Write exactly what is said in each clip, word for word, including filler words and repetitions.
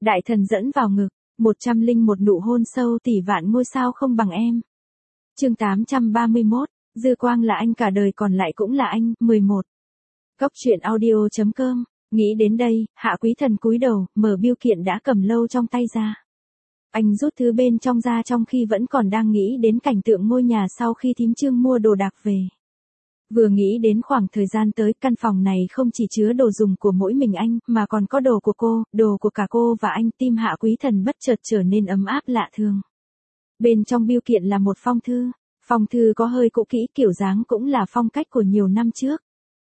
Đại thần dẫn vào ngực, một trăm linh một nụ hôn sâu tỷ vạn ngôi sao không bằng em. Chương tám trăm ba mươi mốt, Dư Quang là anh cả đời còn lại cũng là anh, mười một. Cốc truyện audio chấm com, nghĩ đến đây, Hạ Quý Thần cúi đầu, mở bưu kiện đã cầm lâu trong tay ra. Anh rút thứ bên trong ra trong khi vẫn còn đang nghĩ đến cảnh tượng ngôi nhà sau khi thím Trương mua đồ đạc về. Vừa nghĩ đến khoảng thời gian tới, căn phòng này không chỉ chứa đồ dùng của mỗi mình anh, mà còn có đồ của cô, đồ của cả cô và anh, tim Hạ Quý Thần bất chợt trở nên ấm áp lạ thường. Bên trong bưu kiện là một phong thư, phong thư có hơi cũ kỹ, kiểu dáng cũng là phong cách của nhiều năm trước.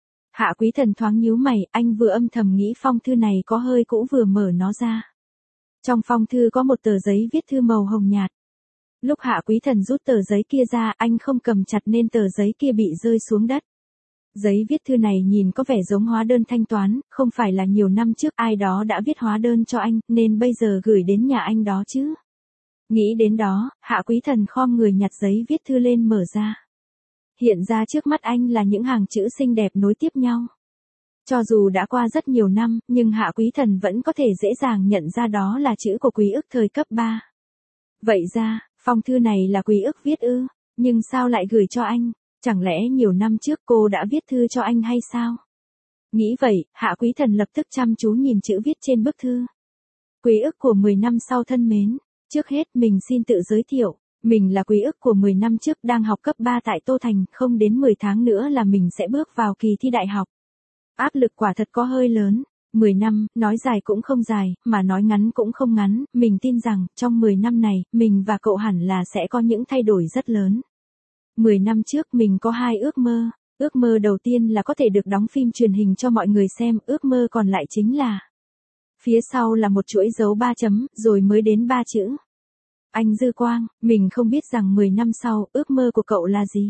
Hạ Quý Thần thoáng nhíu mày, anh vừa âm thầm nghĩ phong thư này có hơi cũ vừa mở nó ra. Trong phong thư có một tờ giấy viết thư màu hồng nhạt. Lúc Hạ Quý Thần rút tờ giấy kia ra, anh không cầm chặt nên tờ giấy kia bị rơi xuống đất. Giấy viết thư này nhìn có vẻ giống hóa đơn thanh toán, không phải là nhiều năm trước ai đó đã viết hóa đơn cho anh, nên bây giờ gửi đến nhà anh đó chứ. Nghĩ đến đó, Hạ Quý Thần khom người nhặt giấy viết thư lên mở ra. Hiện ra trước mắt anh là những hàng chữ xinh đẹp nối tiếp nhau. Cho dù đã qua rất nhiều năm, nhưng Hạ Quý Thần vẫn có thể dễ dàng nhận ra đó là chữ của Quý Ức thời cấp ba. Vậy ra, phong thư này là Quý Ức viết ư, nhưng sao lại gửi cho anh? Chẳng lẽ nhiều năm trước cô đã viết thư cho anh hay sao? Nghĩ vậy, Hạ Quý Thần lập tức chăm chú nhìn chữ viết trên bức thư. Quý Ức của mười năm sau thân mến, trước hết mình xin tự giới thiệu, mình là Quý Ức của mười năm trước đang học cấp ba tại Tô Thành, không đến mười tháng nữa là mình sẽ bước vào kỳ thi đại học. Áp lực quả thật có hơi lớn, mười năm, nói dài cũng không dài, mà nói ngắn cũng không ngắn, mình tin rằng, trong mười năm này, mình và cậu hẳn là sẽ có những thay đổi rất lớn. mười năm trước mình có hai ước mơ, ước mơ đầu tiên là có thể được đóng phim truyền hình cho mọi người xem, ước mơ còn lại chính là... Phía sau là một chuỗi dấu ba chấm, rồi mới đến ba chữ. Anh Dư Quang, mình không biết rằng mười năm sau, ước mơ của cậu là gì?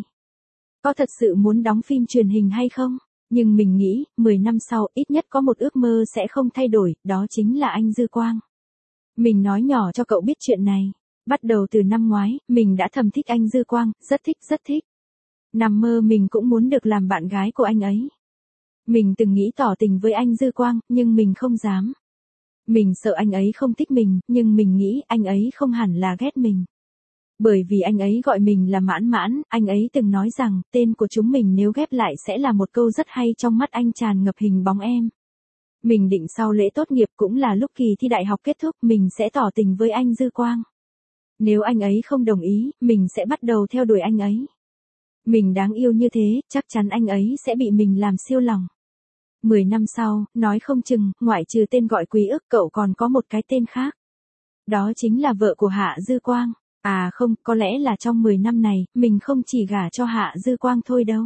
Có thật sự muốn đóng phim truyền hình hay không? Nhưng mình nghĩ, mười năm sau, ít nhất có một ước mơ sẽ không thay đổi, đó chính là anh Dư Quang. Mình nói nhỏ cho cậu biết chuyện này. Bắt đầu từ năm ngoái, mình đã thầm thích anh Dư Quang, rất thích, rất thích. Nằm mơ mình cũng muốn được làm bạn gái của anh ấy. Mình từng nghĩ tỏ tình với anh Dư Quang, nhưng mình không dám. Mình sợ anh ấy không thích mình, nhưng mình nghĩ anh ấy không hẳn là ghét mình. Bởi vì anh ấy gọi mình là Mãn Mãn, anh ấy từng nói rằng, tên của chúng mình nếu ghép lại sẽ là một câu rất hay, trong mắt anh tràn ngập hình bóng em. Mình định sau lễ tốt nghiệp cũng là lúc kỳ thi đại học kết thúc, mình sẽ tỏ tình với anh Dư Quang. Nếu anh ấy không đồng ý, mình sẽ bắt đầu theo đuổi anh ấy. Mình đáng yêu như thế, chắc chắn anh ấy sẽ bị mình làm siêu lòng. Mười năm sau, nói không chừng, ngoại trừ tên gọi Quý Ức, cậu còn có một cái tên khác. Đó chính là vợ của Hạ Dư Quang. À không, có lẽ là trong mười năm này, mình không chỉ gả cho Hạ Dư Quang thôi đâu.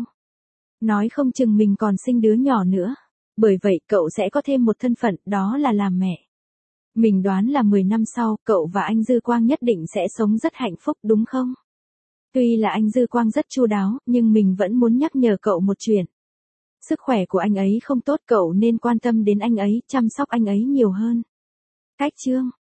Nói không chừng mình còn sinh đứa nhỏ nữa. Bởi vậy, cậu sẽ có thêm một thân phận, đó là làm mẹ. Mình đoán là mười năm sau, cậu và anh Dư Quang nhất định sẽ sống rất hạnh phúc, đúng không? Tuy là anh Dư Quang rất chu đáo, nhưng mình vẫn muốn nhắc nhở cậu một chuyện. Sức khỏe của anh ấy không tốt, cậu nên quan tâm đến anh ấy, chăm sóc anh ấy nhiều hơn. Cách chương